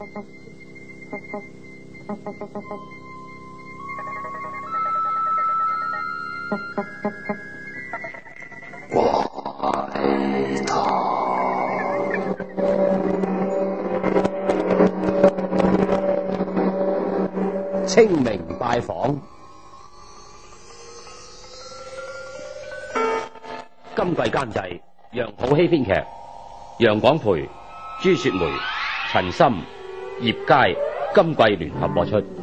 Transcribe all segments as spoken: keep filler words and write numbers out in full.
怪堂清明拜訪。今季監製楊普希編劇，楊廣培、朱雪梅、陳森、葉佳，今季聯合播出。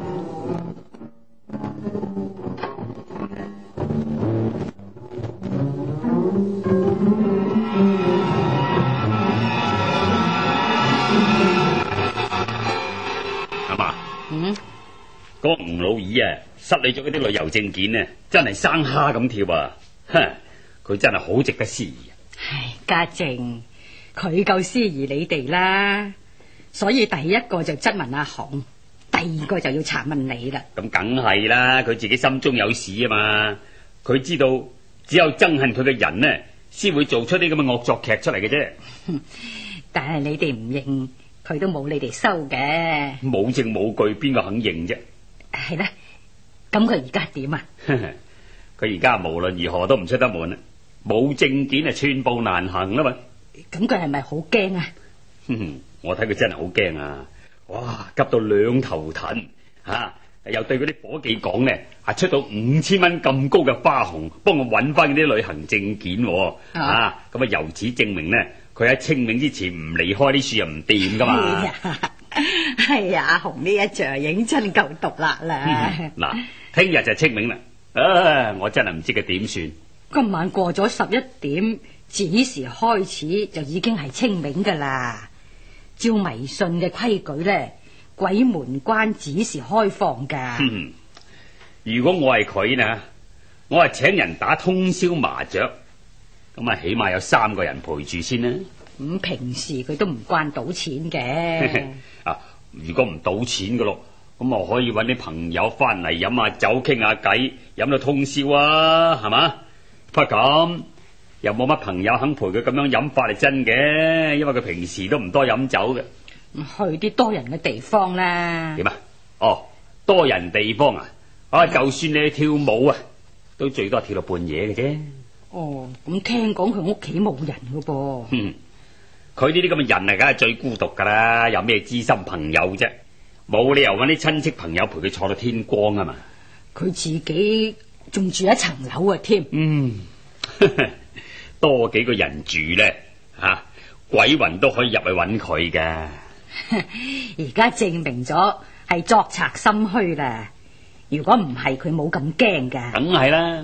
阿媽，嗯，嗰個吳老二啊，失禮咗嗰啲旅遊證件啊，真係生蝦咁跳啊！哼，佢真係好值得思疑。 唉，家靜，佢夠思疑你哋啦，所以第一個就質問阿紅，第二個就要查問你啦。 咁梗係啦，佢自己心中有事啊嘛，佢知道只有憎恨佢嘅人呢，先會做出啲咁嘅惡作劇出嚟嘅啫。 但係你哋唔認，佢都冇你哋收嘅。 冇證冇據，邊個肯認啫？ 係啦，咁佢而家點啊？ 佢而家無論如何都唔出得門啦，冇證件啊，寸步難行啦嘛。 咁佢係咪好驚啊？ 我睇佢真係好驚啊！哇，急到兩頭騰吓，又對嗰啲伙計講呢，啊出到五千蚊咁高嘅花紅，幫我搵翻嗰啲旅行證件，啊咁啊由此證明呢，佢喺清明之前唔離開啲樹又唔掂噶嘛。 係啊，阿紅呢一仗認真夠毒辣啦。 嗱、嗯，聽日就清明啦，啊，我真係唔知佢點算。 今晚過咗十一點，子時開始就已經係清明噶啦。照迷信嘅規矩咧，鬼門關子時開放噶。 嗯，如果我係佢呢，我係請人打通宵麻雀，咁啊起碼有三個人陪住先啦。 咁、嗯、平時佢都唔慣賭錢嘅。 啊，如果唔賭錢嘅咯，咁我可以搵啲朋友翻嚟飲下酒，傾下偈，飲到通宵啊，係嘛？不過咁又冇乜朋友肯陪佢咁樣飲法係真嘅，因為佢平時都唔多飲酒嘅。 去啲多人嘅地方啦。 點啊？哦，多人地方啊，啊，就算你去跳舞啊，都最多跳到半夜嘅啫。 哦，咁聽講佢屋企冇人噶噃。 嗯，佢呢啲咁嘅人啊，梗係最孤獨噶啦，有咩知心朋友啫？冇理由搵啲親戚朋友陪佢坐到天光啊嘛。 佢自己仲住一層樓啊添。 嗯，多幾個人住咧，吓、啊、鬼魂都可以入去搵佢噶。 而家證明咗係作賊心虛啦。如果唔係，佢冇咁驚噶。 梗係啦。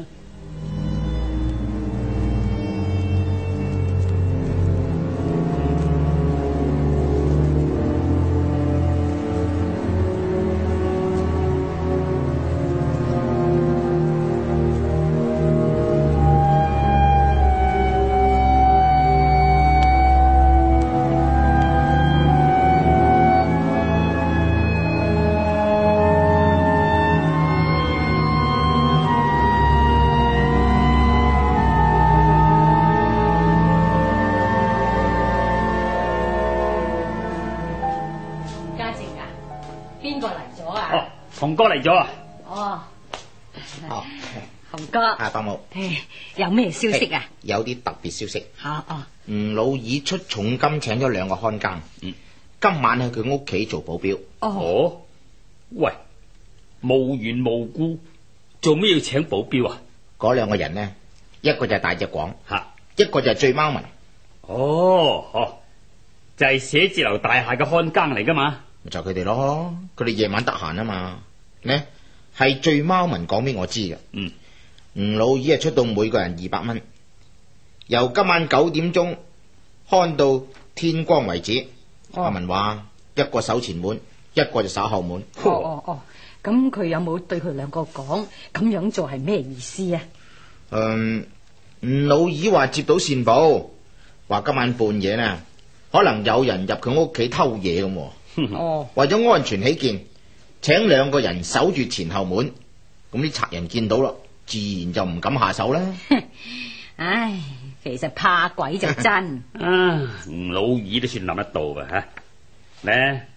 紅哥嚟咗啊！ 哦，哦，紅哥， 阿伯母， 有咩消息啊？ 有啲特別消息。 吓哦， 吳老二出重金請咗兩個看更，嗯，今晚喺佢屋企做保鏢。 哦，喂，無緣無故做咩要請保鏢啊？ 嗰兩個人呢，一個就係大隻廣， 吓， 一個就係醉貓文。 哦，哦，就係寫字樓大廈嘅看更嚟噶嘛？ 就佢哋咯，佢哋夜晚得閒啊嘛。呢係醉貓文講俾我知嘅。嗯，吳老二係出到每個人二百蚊，由今晚九點鐘看到天光為止。哦、阿文話一個守前門，一個就守後門。 哦哦哦，咁佢有冇對佢兩個講咁樣做係咩意思啊？ 嗯，吳老二話接到線報，話今晚半夜呢可能有人入佢屋企偷嘢咁。哦，為咗安全起見，請兩個人守住前後門，咁啲賊人見到啦，自然就唔敢下手啦。 唉，其實怕鬼就真。 啊，吳老二都算諗得到嘅吓。呢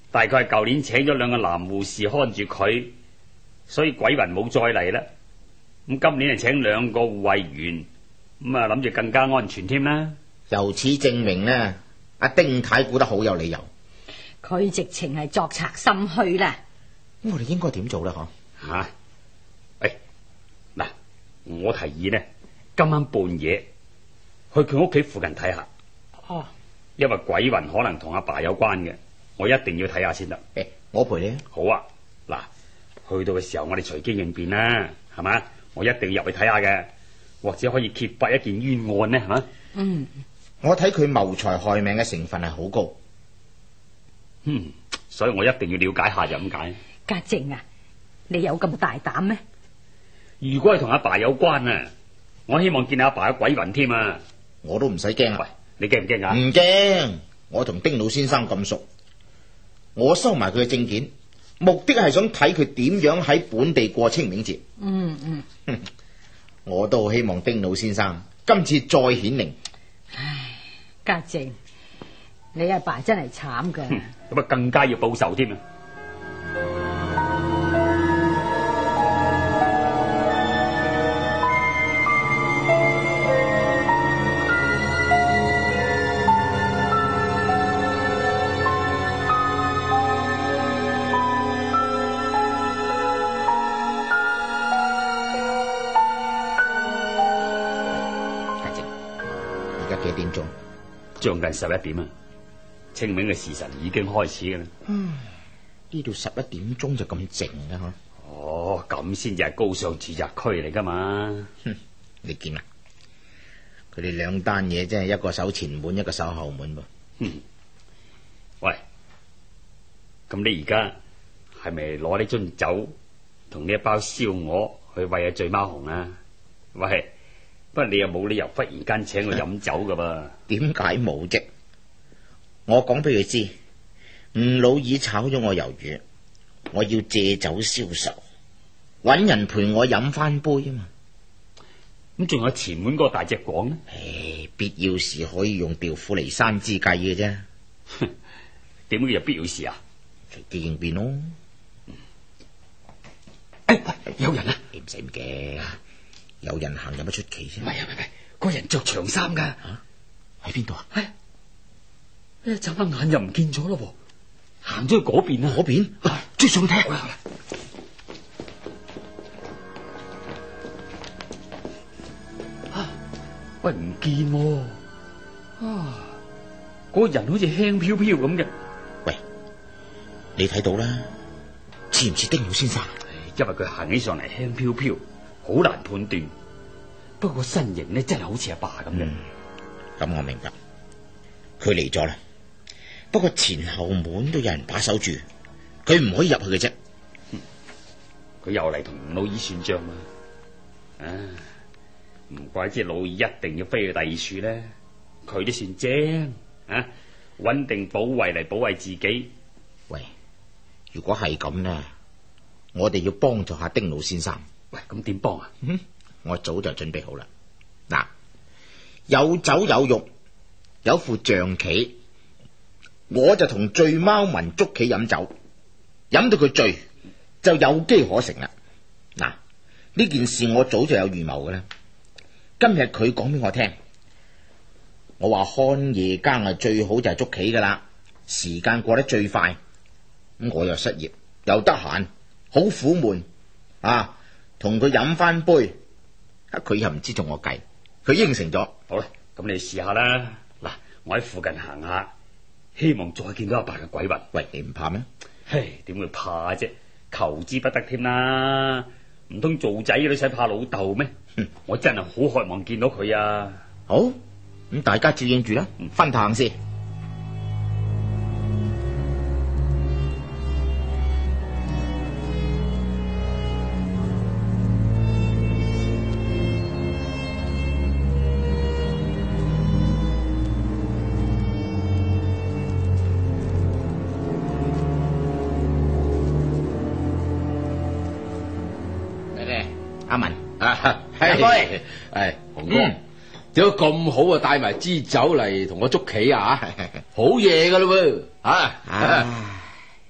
大概係舊年請咗兩個男護士看住佢，所以鬼魂冇再嚟啦。咁今年就請兩個護衛員，咁啊諗住更加安全添啦。 由此證明呢，阿丁太估得好有理由。 佢直情係作賊心虛啦。 咁我哋應該點做呢？嗬、 吓、啊，誒，嗱，我提議呢，今晚半夜去佢屋企附近睇下。 哦， 因為鬼魂可能同阿爸有關嘅，我一定要睇下先得。 誒，我陪你。 好啊，嗱，去到嘅時候我哋隨機應變啦，係嘛？我一定要入去睇下嘅，或者可以揭發一件冤案呢，係嘛？ 嗯， 我睇佢謀財害命嘅成分係好高。 嗯，所以我一定要了解下就咁解。 家靜啊，你有咁大膽咩？ 如果係同阿爸有關啊，我希望見阿爸嘅鬼魂添啊！ 我都唔使驚啊。 喂，你驚唔驚啊？ 唔驚，我同丁老先生咁熟，我收埋佢嘅證件，目的係想睇佢點樣喺本地過清明節。 嗯嗯， 我都好希望丁老先生今次再顯靈。 唉，家靜，你阿爸真係慘噶。 咁啊，更加要報仇添啊！將近十一點啊，清明嘅時辰已經開始嘅啦。 嗯，呢度十一點鐘就咁靜啦，嗬。 哦，咁先至係高尚住宅區嚟噶嘛。 哼，你見啦，佢哋兩單嘢真係一個守前門，一個守後門噃。 嗯，喂，咁你而家係咪攞呢樽酒同呢一包燒鵝去餵阿醉貓熊啊？喂！不過你又冇理由忽然間請佢飲酒噶噃？ 點解冇啫？我講俾佢知，吳老二炒咗我魷魚，我要借酒消愁，搵人陪我飲翻杯啊嘛。 咁仲有前門嗰個大隻廣呢？ 唉，必要時可以用調虎離山之計嘅啫。 點解有必要時啊？ 隨機應變咯。 哎喂，有人啊！ 你唔使咁驚。有人行有乜出奇啫？ 唔係啊，唔係，個人着長衫噶。 吓，喺邊度啊？ 係，一眨下眼又唔見咗咯，行咗去嗰邊啊！ 嗰邊，追上去睇。 啊，喂，唔見喎。啊，嗰個人好似輕飄飄咁嘅。 喂，你睇到啦？似唔似丁老先生？ 因為佢行起上嚟輕飄飄。好難判斷，不過身形呢真係好似阿爸咁樣。 咁、嗯、我明白，佢嚟咗啦。不過前後門都有人把守住，佢唔可以入去嘅啫。 佢、嗯、又嚟同老二算賬啊！啊，唔怪之老二一定要飛去第二處咧。佢都算精啊，穩定保衛嚟保衛自己。 喂，如果係咁呢，我哋要幫助下丁老先生。 喂，咁點幫啊？ 嗯，我早就準備好啦。嗱，有酒有肉，有副象棋，我就同醉貓文捉棋飲酒，飲到佢醉就有機可乘啦。嗱，呢件事我早就有預謀嘅啦。今日佢講俾我聽，我話看夜更啊，最好就係捉棋噶啦，時間過得最快。咁我又失業又得閒，好苦悶啊！同佢飲翻杯，佢又唔知同我計，佢應承咗。 好啦，咁你試下啦。嗱，我喺附近行下，希望再見到阿爸嘅鬼魂。 喂，你唔怕咩？ 嘿，點會怕啫？求之不得添啦！唔通做仔都使怕老豆咩？我真係好渴望見到佢啊！ 好，咁大家照應住啦，分頭行先。阿文啊，係，係洪哥，點解咁好啊？帶埋支酒嚟同我捉棋啊？好嘢噶啦喎，啊！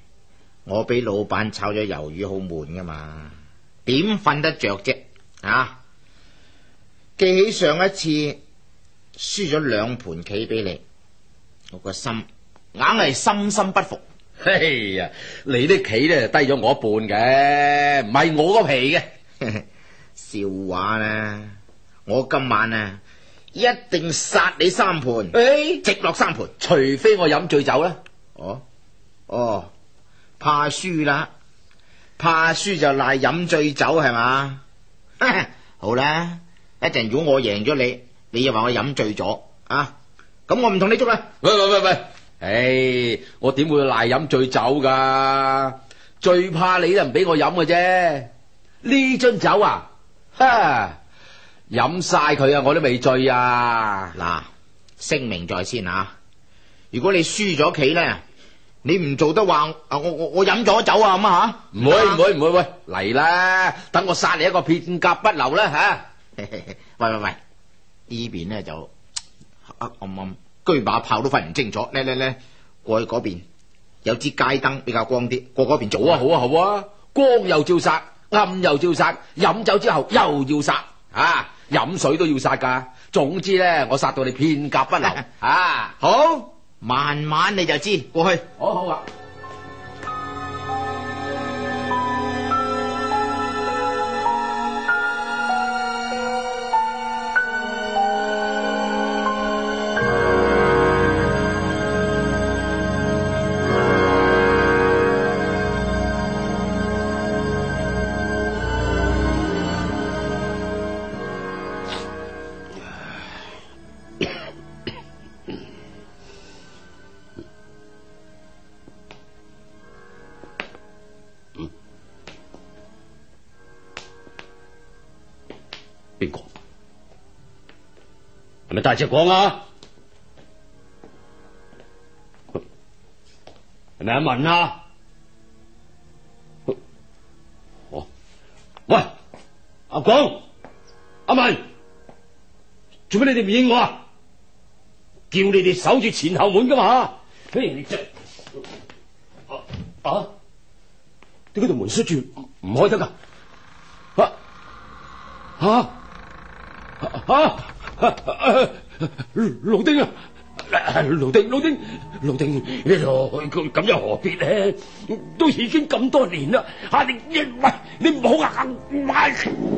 我俾老闆炒咗魷魚好悶噶嘛，點瞓得着啫？啊！記起上一次輸咗兩盤棋俾你，我個心硬係深深不服。 嘿呀，你啲棋咧低咗我一半嘅，唔係我個皮嘅。 笑話啦！我今晚啊一定殺你三盤， 誒， 直落三盤， 除非我飲醉酒啦。 哦哦，怕輸啦，怕輸就賴飲醉酒係嘛？好啦，一陣如果我贏咗你，你又話我飲醉咗啊？咁我唔同你捉啦。 喂喂喂喂，唉，我點會賴飲醉酒噶？最怕你都唔俾我飲嘅啫。呢樽酒啊，哈，飲晒佢啊，我都未醉啊。 嗱，聲明在先啊！如果你輸咗棋咧，你唔做得話啊，我我我飲咗酒啊咁啊吓？ 唔會唔會唔會，喂嚟啦，等我殺你一個片甲不留啦吓！ 喂喂喂，呢邊咧就黑暗暗，居把炮都分唔清楚。咧咧咧，過去嗰邊有支街燈比較光啲，過嗰邊做啊。 好啊好啊，光又照殺，暗又照殺，飲酒之後又要殺啊！飲水都要殺噶。總之咧，我殺到你片甲不留啊！ 好，慢慢你就知。過去， 好好啊。 邊個？係咪大隻講啊？係咪阿文啊？哦，喂，阿廣、阿文，做咩你哋唔應我啊？叫你哋守住前後門噶嘛？嘿，你真啊啊！點解條門閂住唔開得噶？啊啊！啊！老丁啊，老丁，老丁，老丁，咁咁又何必呢？都已經咁多年啦，啊你你喂，你唔好啊！買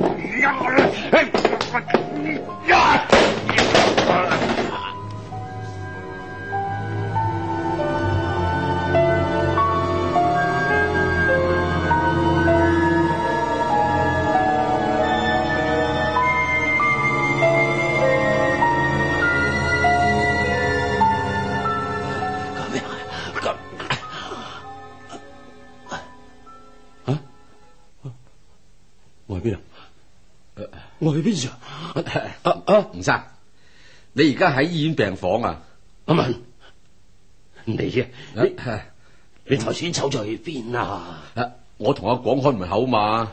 我去邊啊？我去邊時啊？啊啊！ 吳生，你而家喺醫院病房啊？ 阿文，你啊，你你頭先走咗去邊啊？ 啊我同阿廣開門口嘛。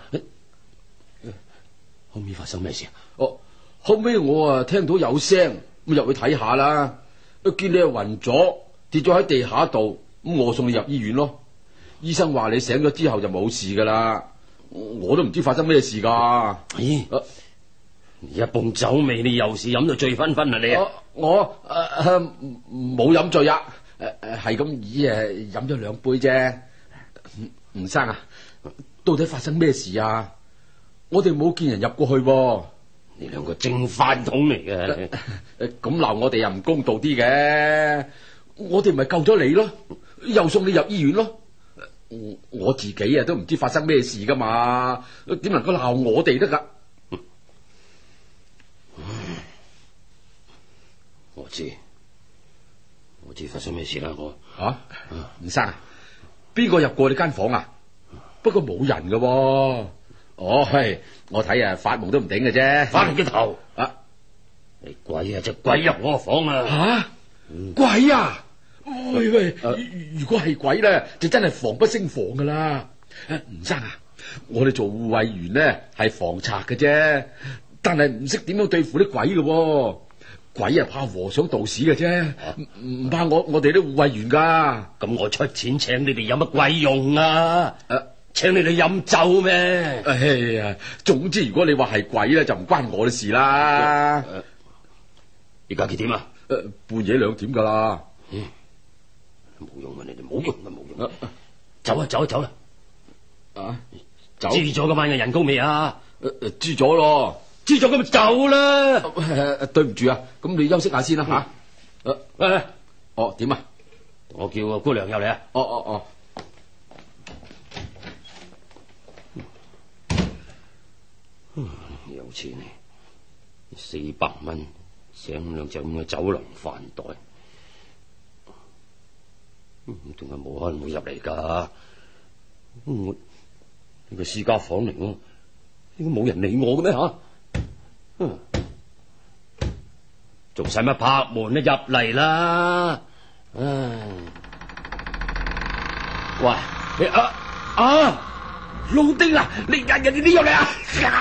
後面發生咩事啊？ 哦，後尾我啊聽到有聲，咁入去睇下啦。見你啊暈咗，跌咗喺地下度，咁我送你入醫院咯。醫生話你醒咗之後就冇事噶啦。我都唔知發生咩事噶。 咦、啊？一泵酒味，你又是飲到醉醺醺啊你啊？ 我誒冇飲醉啊，誒誒係咁以誒飲咗兩杯啫。吳生啊，到底發生咩事啊？我哋冇見人入過去喎。 你兩個正飯桶嚟嘅， 誒咁鬧我哋又唔公道啲嘅。我哋咪救咗你咯，又送你入醫院咯。我自己啊都唔知發生咩事噶嘛，點能夠鬧我哋得噶？ 我知，我知發生咩事啦。我啊，吳生，邊個入過你間房啊？不過冇人噶。哦，係我睇啊，發夢都唔頂嘅啫。 發你嘅頭啊！ 你鬼啊，隻鬼入我個房啊！ 吓、啊嗯，鬼啊！喂喂，啊、如果係鬼咧，就真係防不勝防噶啦。吳生啊，我哋做護衛員咧係防賊嘅啫，但係唔識點樣對付啲鬼嘅。 鬼啊怕和尚道士嘅啫，唔唔怕我我哋啲護衛員噶。 咁我出錢請你哋有乜鬼用啊？ 誒、啊， 請你哋飲酒咩？ 哎呀，總之如果你話係鬼咧，就唔關我嘅事啦。 而家幾點啊？ 誒、啊，半夜兩點噶啦。 冇用啊！你哋冇用啊！冇用啊！走啊！走啊！走啦！ 啊，走。 知咗今晚嘅人工未啊？ 誒誒，知咗咯。 知咗咁就走啦。 誒誒，對唔住啊，咁你休息下先啦吓。誒誒，哦點啊？ 我叫個姑娘入嚟啊。 哦哦哦。 有錢呢？四百蚊請兩隻咁嘅酒廊飯袋，點解冇可能會入嚟噶？我呢個私家房嚟喎，應該冇人理我嘅咩吓？嗯，仲使乜拍門咧？入嚟啦！唉，喂，你啊啊，老丁啊，你日日你入嚟啊！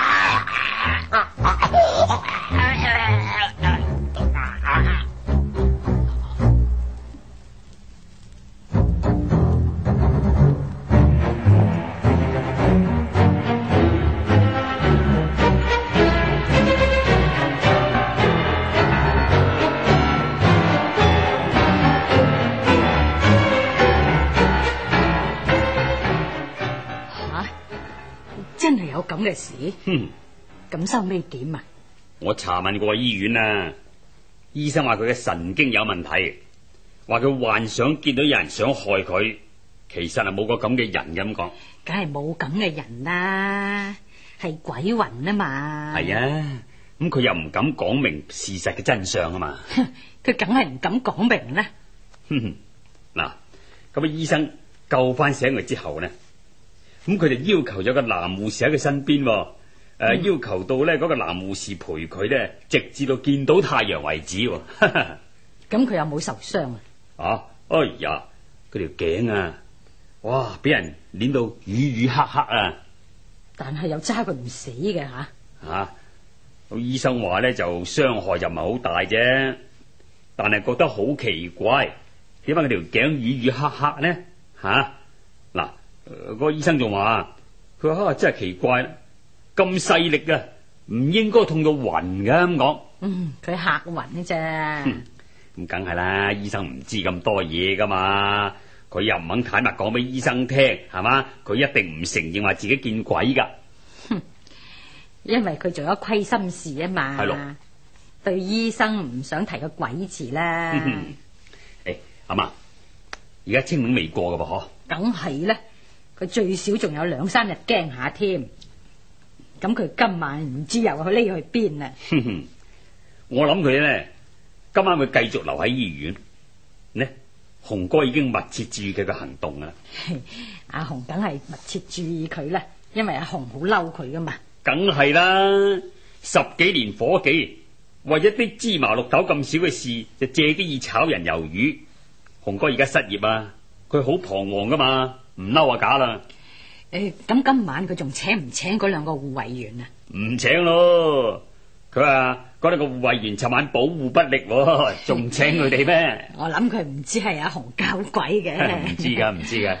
真係有咁嘅事？ 哼， 咁收尾點啊？ 我查問過醫院啊，醫生話佢嘅神經有問題，話佢幻想見到有人想害佢，其實係冇個咁嘅人咁講。 梗係冇咁嘅人啦，係鬼魂啊嘛。 係啊，咁佢又唔敢講明事實嘅真相啊嘛。 佢梗係唔敢講明啦。 哼哼，嗱，咁啊醫生救翻醒佢之後呢，咁佢就要求有個男護士喺佢身邊，誒、呃嗯、要求到咧嗰個男護士陪佢咧，直至到見到太陽為止。咁佢有冇受傷啊？ 啊，哎呀，佢條頸啊，哇，俾人捏到瘀瘀黑黑啊！ 但係又揸佢唔死嘅吓。 啊，咁醫生話咧就傷害就唔係好大啫，但係覺得好奇怪，點解佢條頸瘀瘀黑黑呢？吓、啊，嗱、啊，嗰、那個醫生仲話，佢話啊真係奇怪，咁細力啊，唔應該痛到暈㗎咁講。 嗯，佢嚇暈啫。 咁梗係啦，醫生唔知咁多嘢噶嘛，佢又唔肯坦白講俾醫生聽，係嘛？佢一定唔承認話自己見鬼噶。 哼，因為佢做咗虧心事啊嘛。係咯，對醫生唔想提個鬼字啦。誒、 欸，阿媽，而家清明未過噶噃，嗬？ 梗係啦，佢最少仲有兩三日驚下添。咁佢今晚唔知又去匿去邊啊？ 我諗佢咧。今晚會繼續留喺醫院呢？洪哥已經密切注意佢嘅行動啦。 阿洪梗係密切注意佢啦，因為阿洪好嬲佢噶嘛。 梗係啦，十幾年伙計，為一啲芝麻綠豆咁少嘅事，就借啲意炒人魷魚。洪哥而家失業啊，佢好彷徨噶嘛，唔嬲啊假啦。 誒，咁今晚佢仲請唔請嗰兩個護衛員啊？ 唔請咯。佢話嗰兩個護衛員尋晚保護不力，仲請佢哋咩？ 我諗佢唔知係阿洪搞鬼嘅。 唔知噶，唔知噶。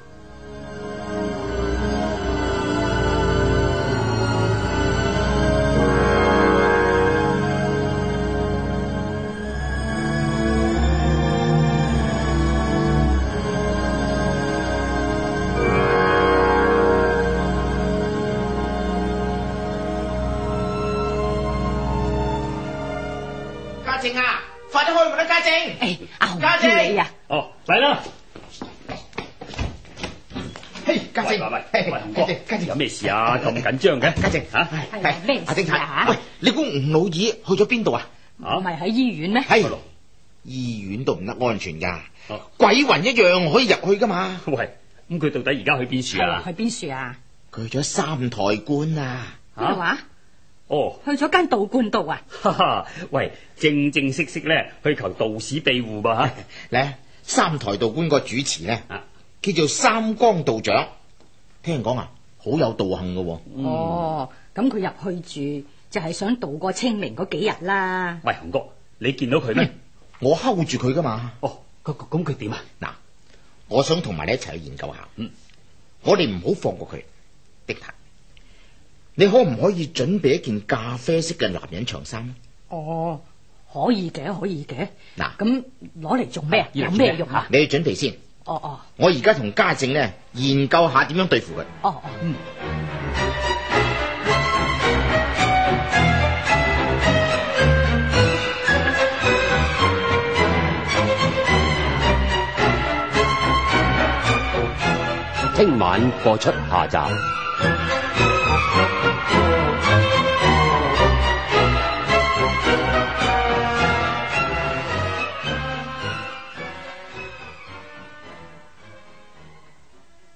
靜啊，快啲開門啦，家靜！ 誒，阿洪家靜你啊！ 哦，嚟啦！ 嘿，家靜， 喂喂喂，洪哥， 家靜有咩事啊？咁緊張嘅？ 家靜吓， 係咩事啊？ 喂，你估吳老二去咗邊度啊？ 唔係喺醫院咩？ 係，醫院都唔得安全噶，鬼魂一樣可以入去噶嘛。 喂，咁佢到底而家去邊處啊？ 去邊處啊？ 佢去咗三台觀啊！ 咩話？ 哦， 去咗間道觀度啊！ 哈哈，喂，正正式式咧去求道士庇護吧吓。 咧，三台道觀個主持咧，叫做三光道長，聽講啊，好有道行噶。 哦，咁佢入去住就係想度過清明嗰幾日啦。 喂，洪哥， 你見到佢咩？ 我睺住佢噶嘛。 哦，咁咁佢點啊？ 嗱，我想同埋你一齊去研究下。 嗯， 我哋唔好放過佢。的太，你可唔可以準備一件咖啡色嘅男人長衫？ 哦，可以嘅，可以嘅。 嗱， 咁攞嚟做咩啊？ 要嚟有咩用啊？ 你去準備先。 哦哦， 我而家同家政呢研究下點樣對付佢。 哦哦，嗯。 聽晚播出下集。